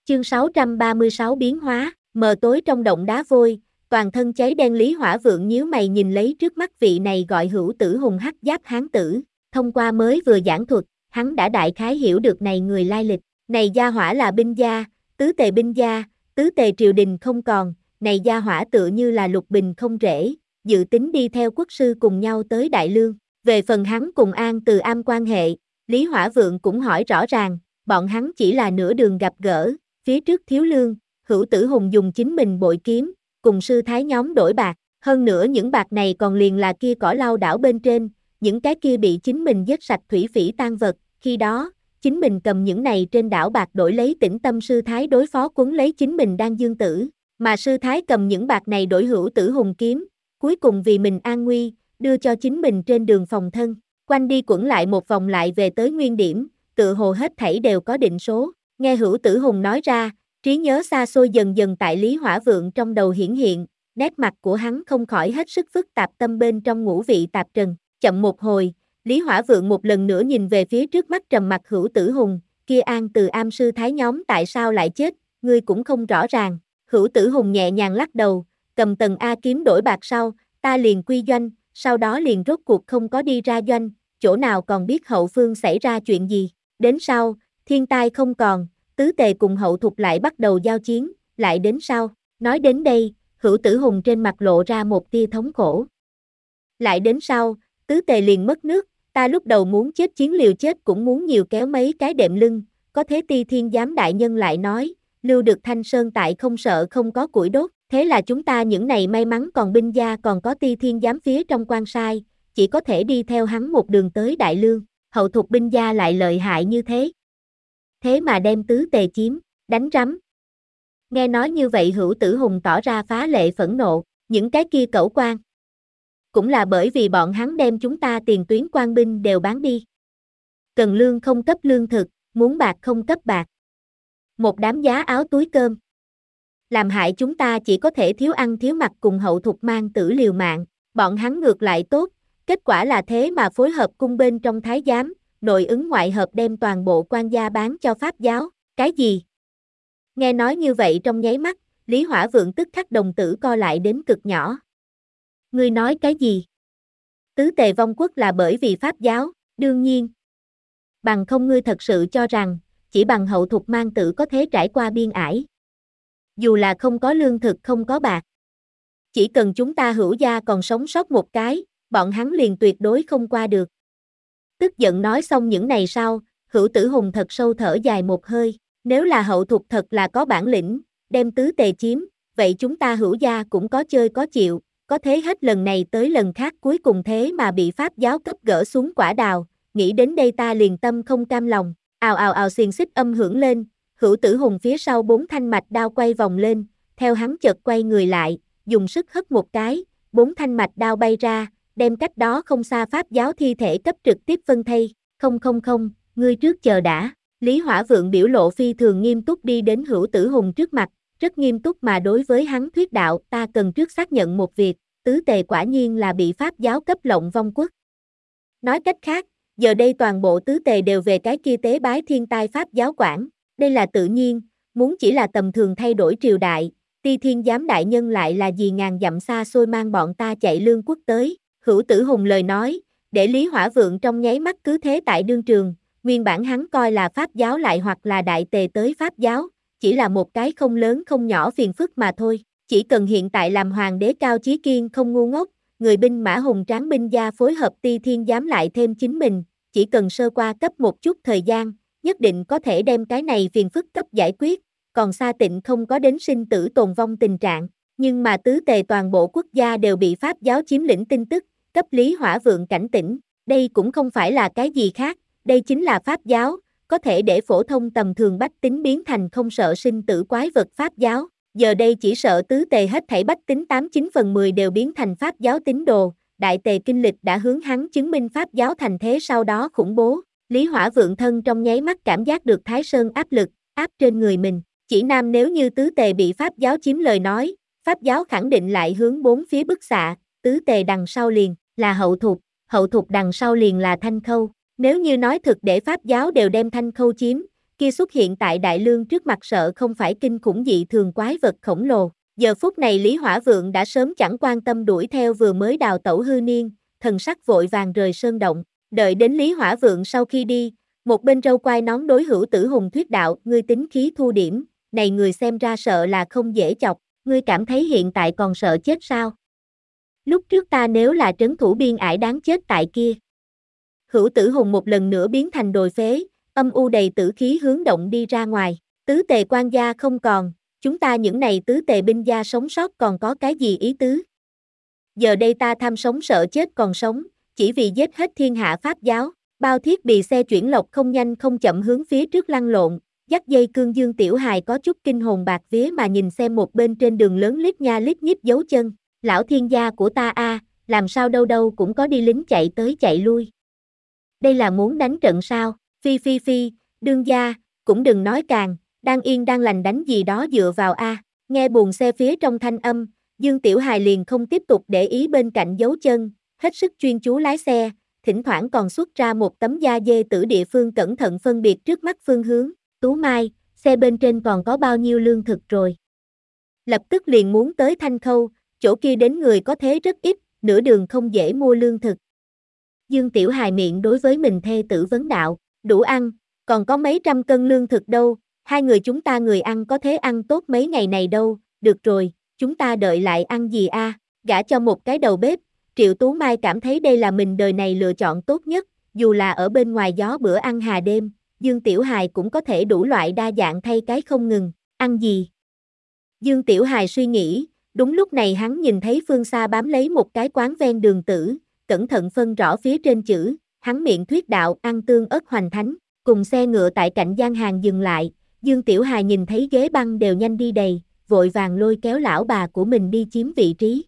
Chương 636 biến hóa, mờ tối trong động đá vôi, toàn thân cháy đen Lý Hỏa Vượng nhíu mày nhìn lấy trước mắt vị này gọi Hữu Tử Hùng hắc giáp hán tử, thông qua mới vừa giảng thuật, hắn đã đại khái hiểu được này người lai lịch, này gia hỏa là binh gia, binh gia, tứ tề triều đình không còn, này gia hỏa tựa như là lục bình không rễ, dự tính đi theo quốc sư cùng nhau tới Đại Lương, về phần hắn cùng An Từ Am quan hệ, Lý Hỏa Vượng cũng hỏi rõ ràng, bọn hắn chỉ là nửa đường gặp gỡ, phía trước thiếu lương, Hữu Tử Hùng dùng chính mình bội kiếm, cùng sư thái nhóm đổi bạc, hơn nữa những bạc này còn liền là kia cỏ lau đảo bên trên, những cái kia bị chính mình giết sạch thủy phỉ tang vật, khi đó, chính mình cầm những này trên đảo bạc đổi lấy Tĩnh Tâm sư thái đối phó quấn lấy chính mình đang dương tử, mà sư thái cầm những bạc này đổi Hữu Tử Hùng kiếm, cuối cùng vì mình an nguy, đưa cho chính mình trên đường phòng thân, quanh đi quẩn lại một vòng lại về tới nguyên điểm, tựa hồ hết thảy đều có định số, nghe Hữu Tử Hùng nói ra, trí nhớ xa xôi dần dần tại Lý Hỏa Vượng trong đầu hiển hiện, nét mặt của hắn không khỏi hết sức phức tạp tâm bên trong ngũ vị tạp trần, chậm một hồi, Lý Hỏa Vượng một lần nữa nhìn về phía trước mắt trầm mặt Hữu Tử Hùng, kia An Từ Am sư thái nhóm tại sao lại chết, ngươi cũng không rõ ràng, Hữu Tử Hùng nhẹ nhàng lắc đầu, cầm Tần A kiếm đổi bạc sau, ta liền quy doanh, sau đó liền rốt cuộc không có đi ra doanh, chỗ nào còn biết hậu phương xảy ra chuyện gì, đến sau, thiên tai không còn, tứ tề cùng hậu thục lại bắt đầu giao chiến, lại đến sau, nói đến đây, Hữu Tử Hùng trên mặt lộ ra một tia thống khổ. Lại đến sau, tứ tề liền mất nước, ta lúc đầu muốn chết chiến liều chết cũng muốn nhiều kéo mấy cái đệm lưng, có thế Ti Thiên Giám đại nhân lại nói, lưu được Thanh Sơn tại không sợ không có củi đốt, thế là chúng ta những này may mắn còn binh gia còn có Ti Thiên Giám phía trong quan sai, chỉ có thể đi theo hắn một đường tới Đại Lương, hậu thục binh gia lại lợi hại như thế. Thế mà đem tứ tề chiếm, đánh rắm. Nghe nói như vậy Hữu Tử Hùng tỏ ra phá lệ phẫn nộ, những cái kia cẩu quan. Cũng là bởi vì bọn hắn đem chúng ta tiền tuyến quan binh đều bán đi. Cần lương không cấp lương thực, muốn bạc không cấp bạc. Một đám giá áo túi cơm. Làm hại chúng ta chỉ có thể thiếu ăn thiếu mặc cùng hậu thục mang tử liều mạng, bọn hắn ngược lại tốt, kết quả là thế mà phối hợp cung bên trong thái giám, nội ứng ngoại hợp đem toàn bộ quan gia bán cho Pháp giáo, cái gì? Nghe nói như vậy trong nháy mắt, Lý Hỏa Vượng tức khắc đồng tử co lại đến cực nhỏ. Ngươi nói cái gì? Tứ tề vong quốc là bởi vì Pháp giáo, đương nhiên. Bằng không ngươi thật sự cho rằng, chỉ bằng hậu thục mang tử có thể trải qua biên ải. Dù là không có lương thực không có bạc. Chỉ cần chúng ta Hữu gia còn sống sót một cái, bọn hắn liền tuyệt đối không qua được. Tức giận nói xong những này sau, Hữu Tử Hùng thật sâu thở dài một hơi, nếu là hậu thục thật là có bản lĩnh, đem tứ tề chiếm, vậy chúng ta Hữu gia cũng có chơi có chịu, có thế hết lần này tới lần khác cuối cùng thế mà bị Pháp giáo cấp gỡ xuống quả đào, nghĩ đến đây ta liền tâm không cam lòng, ào ào ào xiềng xích âm hưởng lên, Hữu Tử Hùng phía sau 4 thanh mạch đao quay vòng lên, theo hắn chợt quay người lại, dùng sức hất một cái, 4 thanh mạch đao bay ra, đem cách đó không xa Pháp giáo thi thể cấp trực tiếp phân thây, không, ngươi trước chờ đã, Lý Hỏa Vượng biểu lộ phi thường nghiêm túc đi đến Hữu Tử Hùng trước mặt, rất nghiêm túc mà đối với hắn thuyết đạo, ta cần trước xác nhận một việc, tứ tề quả nhiên là bị Pháp giáo cấp lộng vong quốc. Nói cách khác, giờ đây toàn bộ tứ tề đều về cái kia tế bái thiên tai Pháp giáo quản, đây là tự nhiên, muốn chỉ là tầm thường thay đổi triều đại, Ti Thiên Giám đại nhân lại là gì ngàn dặm xa xôi mang bọn ta chạy lương quốc tới, Hữu Tử Hùng lời nói, để Lý Hỏa Vượng trong nháy mắt cứ thế tại đương trường, nguyên bản hắn coi là Pháp giáo lại hoặc là đại tề tới Pháp giáo, chỉ là một cái không lớn không nhỏ phiền phức mà thôi, chỉ cần hiện tại làm hoàng đế cao chí kiên không ngu ngốc, người binh mã hùng tráng binh gia phối hợp Ti Thiên Giám lại thêm chính mình, chỉ cần sơ qua cấp một chút thời gian, nhất định có thể đem cái này phiền phức cấp giải quyết, còn Sa Tịnh không có đến sinh tử tồn vong tình trạng, nhưng mà tứ tề toàn bộ quốc gia đều bị Pháp giáo chiếm lĩnh tin tức, cấp Lý Hỏa Vượng cảnh tỉnh, đây cũng không phải là cái gì khác, đây chính là Pháp giáo, có thể để phổ thông tầm thường bách tính biến thành không sợ sinh tử quái vật Pháp giáo, giờ đây chỉ sợ tứ tề hết thảy bách tính 89/10 đều biến thành Pháp giáo tín đồ, đại tề kinh lịch đã hướng hắn chứng minh Pháp giáo thành thế sau đó khủng bố, Lý Hỏa Vượng thân trong nháy mắt cảm giác được Thái Sơn áp lực, áp trên người mình, chỉ nam nếu như tứ tề bị Pháp giáo chiếm lời nói, Pháp giáo khẳng định lại hướng bốn phía bức xạ, tứ tề đằng sau liền là hậu thục đằng sau liền là Thanh Khâu, nếu như nói thực để Pháp giáo đều đem Thanh Khâu chiếm, kia xuất hiện tại Đại Lương trước mặt sợ không phải kinh khủng dị thường quái vật khổng lồ. Giờ phút này Lý Hỏa Vượng đã sớm chẳng quan tâm đuổi theo vừa mới đào tẩu hư niên, thần sắc vội vàng rời sơn động. Đợi đến Lý Hỏa Vượng sau khi đi, một bên râu quai nón đối Hữu Tử Hùng thuyết đạo, ngươi tính khí thu điểm, này người xem ra sợ là không dễ chọc, ngươi cảm thấy hiện tại còn sợ chết sao? Lúc trước ta nếu là trấn thủ biên ải đáng chết tại kia. Hữu Tử Hùng một lần nữa biến thành đồi phế, âm u đầy tử khí hướng động đi ra ngoài, tứ tề quan gia không còn, chúng ta những này tứ tề binh gia sống sót còn có cái gì ý tứ? Giờ đây ta tham sống sợ chết còn sống, chỉ vì giết hết thiên hạ pháp giáo, bao thiết bị xe chuyển lộc không nhanh không chậm hướng phía trước lăn lộn, dắt dây cương Dương Tiểu Hài có chút kinh hồn bạc vía mà nhìn xem một bên trên đường lớn lít nha lít nhít dấu chân, lão thiên gia của ta a, làm sao đâu đâu cũng có đi lính chạy tới chạy lui. Đây là muốn đánh trận sao? Phi phi phi, đương gia, cũng đừng nói càng, đang yên đang lành đánh gì đó dựa vào a. Nghe buồng xe phía trong thanh âm, Dương Tiểu Hài liền không tiếp tục để ý bên cạnh dấu chân, hết sức chuyên chú lái xe, thỉnh thoảng còn xuất ra một tấm da dê tử địa phương cẩn thận phân biệt trước mắt phương hướng. Tú Mai, xe bên trên còn có bao nhiêu lương thực rồi? Lập tức liền muốn tới Thanh Khâu, chỗ kia đến người có thế rất ít, nửa đường không dễ mua lương thực. Dương Tiểu Hài miệng đối với mình thê tử vấn đạo, đủ ăn, còn có mấy trăm cân lương thực đâu, hai người chúng ta người ăn có thế ăn tốt mấy ngày này đâu, được rồi, chúng ta đợi lại ăn gì a? Gả cho một cái đầu bếp, Triệu Tú Mai cảm thấy đây là mình đời này lựa chọn tốt nhất, dù là ở bên ngoài gió bữa ăn hà đêm, Dương Tiểu Hài cũng có thể đủ loại đa dạng thay cái không ngừng, ăn gì? Dương Tiểu Hài suy nghĩ, đúng lúc này hắn nhìn thấy phương xa bám lấy một cái quán ven đường tử, cẩn thận phân rõ phía trên chữ, hắn miệng thuyết đạo ăn tương ớt hoành thánh, cùng xe ngựa tại cạnh gian hàng dừng lại, Dương Tiểu Hài nhìn thấy ghế băng đều nhanh đi đầy, vội vàng lôi kéo lão bà của mình đi chiếm vị trí.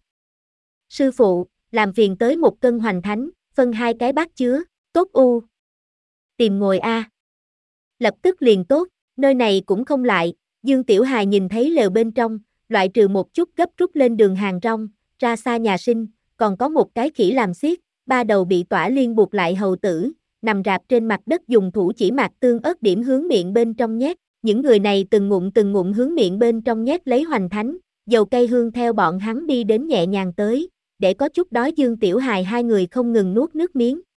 Sư phụ, làm phiền tới một cân hoành thánh, phân hai cái bát chứa, tốt u. Tìm ngồi a. Lập tức liền tốt, nơi này cũng không lại, Dương Tiểu Hài nhìn thấy lều bên trong, loại trừ một chút gấp rút lên đường hàng rong, ra xa nhà sinh, còn có một cái khỉ làm xiết, ba đầu bị tỏa liên buộc lại hầu tử, nằm rạp trên mặt đất dùng thủ chỉ mạc tương ớt điểm hướng miệng bên trong nhét, những người này từng ngụm hướng miệng bên trong nhét lấy hoành thánh, dầu cây hương theo bọn hắn đi đến nhẹ nhàng tới, để có chút đói Dương Tiểu Hài hai người không ngừng nuốt nước miếng,